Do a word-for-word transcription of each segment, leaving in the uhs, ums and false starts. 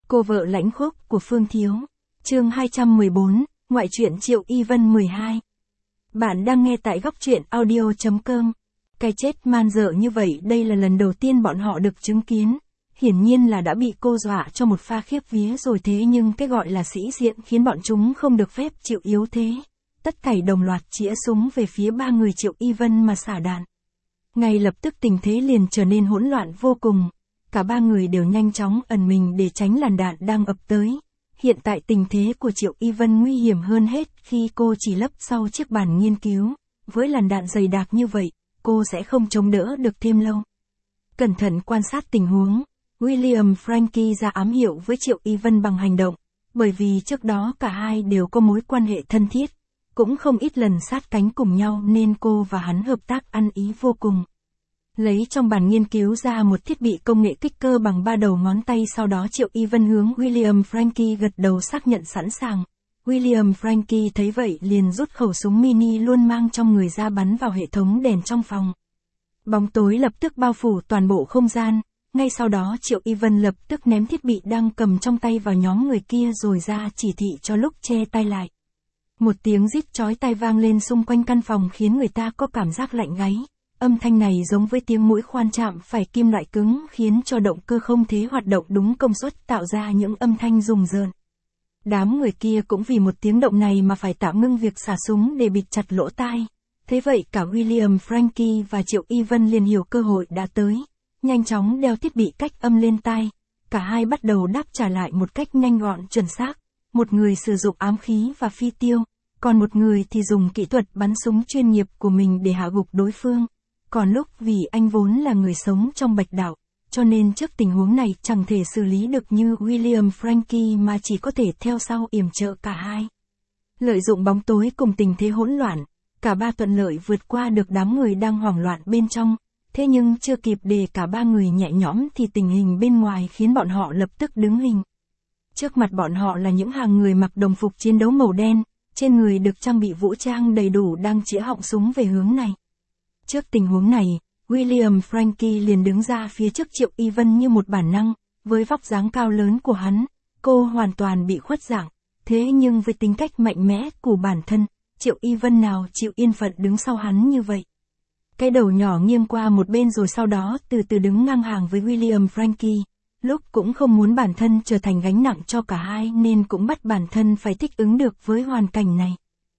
Cô vợ lãnh khốc của Phương Thiếu. Chương hai trăm mười bốn, ngoại truyện Triệu Y Vân mười hai. Bạn đang nghe tại góc truyện audio chấm com. Cái chết man dợ như vậy đây là lần đầu tiên bọn họ được chứng kiến. Hiển nhiên là đã bị cô dọa cho một pha khiếp vía rồi, thế nhưng cái gọi là sĩ diện khiến bọn chúng không được phép chịu yếu thế. Tất thảy đồng loạt chĩa súng về phía ba người Triệu Y Vân mà xả đạn. Ngay lập tức tình thế liền trở nên hỗn loạn vô cùng. Cả ba người đều nhanh chóng ẩn mình để tránh làn đạn đang ập tới. Hiện tại tình thế của Triệu Y Vân nguy hiểm hơn hết khi cô chỉ lấp sau chiếc bàn nghiên cứu. Với làn đạn dày đặc như vậy, cô sẽ không chống đỡ được thêm lâu. Cẩn thận quan sát tình huống, William Frankie ra ám hiệu với Triệu Y Vân bằng hành động. Bởi vì trước đó cả hai đều có mối quan hệ thân thiết, cũng không ít lần sát cánh cùng nhau nên cô và hắn hợp tác ăn ý vô cùng. Lấy trong bàn nghiên cứu ra một thiết bị công nghệ kích cơ bằng ba đầu ngón tay, sau đó Triệu Y Vân hướng William Frankie gật đầu xác nhận sẵn sàng. William Frankie thấy vậy liền rút khẩu súng mini luôn mang trong người ra bắn vào hệ thống đèn trong phòng. Bóng tối lập tức bao phủ toàn bộ không gian, ngay sau đó Triệu Y Vân lập tức ném thiết bị đang cầm trong tay vào nhóm người kia rồi ra chỉ thị cho lúc che tay lại. Một tiếng rít chói tai vang lên xung quanh căn phòng khiến người ta có cảm giác lạnh gáy. Âm thanh này giống với tiếng mũi khoan chạm phải kim loại cứng khiến cho động cơ không thể hoạt động đúng công suất, tạo ra những âm thanh rùng rợn. Đám người kia cũng vì một tiếng động này mà phải tạm ngưng việc xả súng để bịt chặt lỗ tai. Thế vậy cả William Frankie và Triệu Y Vân liền hiểu cơ hội đã tới. Nhanh chóng đeo thiết bị cách âm lên tai. Cả hai bắt đầu đáp trả lại một cách nhanh gọn chuẩn xác. Một người sử dụng ám khí và phi tiêu, còn một người thì dùng kỹ thuật bắn súng chuyên nghiệp của mình để hạ gục đối phương. Còn lúc vì anh vốn là người sống trong Bạch Đảo, cho nên trước tình huống này chẳng thể xử lý được như William Frankie mà chỉ có thể theo sau yểm trợ cả hai. Lợi dụng bóng tối cùng tình thế hỗn loạn, cả ba thuận lợi vượt qua được đám người đang hoảng loạn bên trong. Thế nhưng chưa kịp để cả ba người nhẹ nhõm thì tình hình bên ngoài khiến bọn họ lập tức đứng hình. Trước mặt bọn họ là những hàng người mặc đồng phục chiến đấu màu đen, trên người được trang bị vũ trang đầy đủ đang chĩa họng súng về hướng này. Trước tình huống này, William Frankie liền đứng ra phía trước Triệu Y Vân như một bản năng, với vóc dáng cao lớn của hắn, cô hoàn toàn bị khuất dạng. Thế nhưng với tính cách mạnh mẽ của bản thân, Triệu Y Vân nào chịu yên phận đứng sau hắn như vậy. Cái đầu nhỏ nghiêng qua một bên rồi sau đó từ từ đứng ngang hàng với William Frankie. Lúc cũng không muốn bản thân trở thành gánh nặng cho cả hai nên cũng bắt bản thân phải thích ứng được với hoàn cảnh này.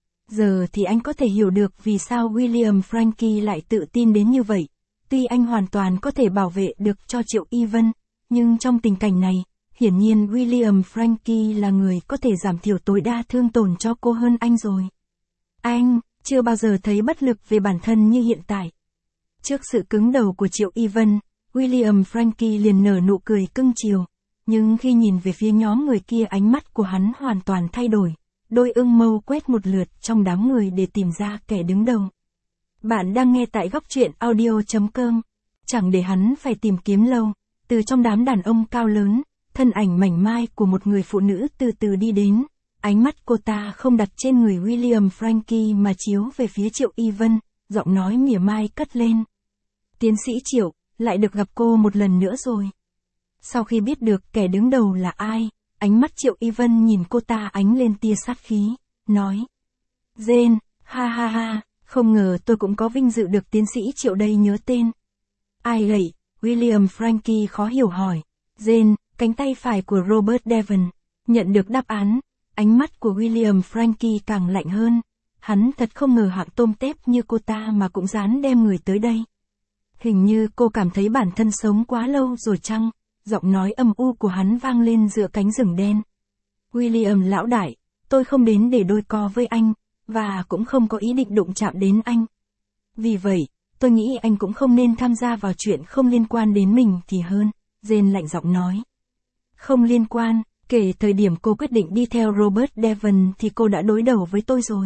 Giờ thì anh có thể hiểu được vì sao William Frankie lại tự tin đến như vậy. Tuy anh hoàn toàn có thể bảo vệ được cho Triệu Y Vân, nhưng trong tình cảnh này, hiển nhiên William Frankie là người có thể giảm thiểu tối đa thương tổn cho cô hơn anh rồi. Anh chưa bao giờ thấy bất lực về bản thân như hiện tại. Trước sự cứng đầu của Triệu Y Vân, William Frankie liền nở nụ cười cưng chiều. Nhưng khi nhìn về phía nhóm người kia, ánh mắt của hắn hoàn toàn thay đổi. Đôi ưng mâu quét một lượt trong đám người để tìm ra kẻ đứng đầu. Bạn đang nghe tại góc truyện audio chấm com. Chẳng để hắn phải tìm kiếm lâu, từ trong đám đàn ông cao lớn, thân ảnh mảnh mai của một người phụ nữ từ từ đi đến. Ánh mắt cô ta không đặt trên người William Frankie mà chiếu về phía Triệu Y Vân, giọng nói mỉa mai cất lên. Tiến sĩ Triệu, lại được gặp cô một lần nữa rồi. Sau khi biết được kẻ đứng đầu là ai, ánh mắt Triệu Y Vân nhìn cô ta ánh lên tia sát khí, nói. Jane, ha ha ha, không ngờ tôi cũng có vinh dự được tiến sĩ Triệu đây nhớ tên. Ai vậy? William Frankie khó hiểu hỏi. Jane, cánh tay phải của Robert Devon. Nhận được đáp án, ánh mắt của William Frankie càng lạnh hơn. Hắn thật không ngờ hạng tôm tép như cô ta mà cũng dám đem người tới đây. Hình như cô cảm thấy bản thân sống quá lâu rồi chăng? Giọng nói âm u của hắn vang lên giữa cánh rừng đen. William lão đại, tôi không đến để đôi co với anh, và cũng không có ý định đụng chạm đến anh. Vì vậy, tôi nghĩ anh cũng không nên tham gia vào chuyện không liên quan đến mình thì hơn, Jane lạnh giọng nói. Không liên quan, kể thời điểm cô quyết định đi theo Robert Devon thì cô đã đối đầu với tôi rồi.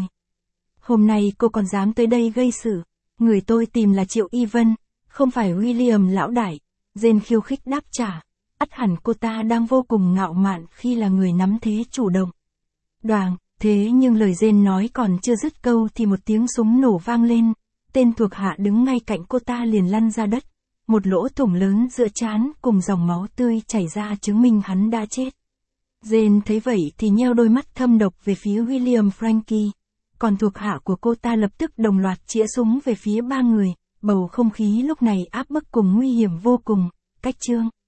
Hôm nay cô còn dám tới đây gây sự, người tôi tìm là Triệu Y Vân, không phải William lão đại. Jane khiêu khích đáp trả. Ắt hẳn cô ta đang vô cùng ngạo mạn khi là người nắm thế chủ động. Đoàng, thế nhưng lời Jane nói còn chưa dứt câu thì một tiếng súng nổ vang lên. Tên thuộc hạ đứng ngay cạnh cô ta liền lăn ra đất. Một lỗ thủng lớn giữa trán cùng dòng máu tươi chảy ra chứng minh hắn đã chết. Jane thấy vậy thì nheo đôi mắt thâm độc về phía William Frankie. Còn thuộc hạ của cô ta lập tức đồng loạt chĩa súng về phía ba người, bầu không khí lúc này áp bức cùng nguy hiểm vô cùng. Cách chương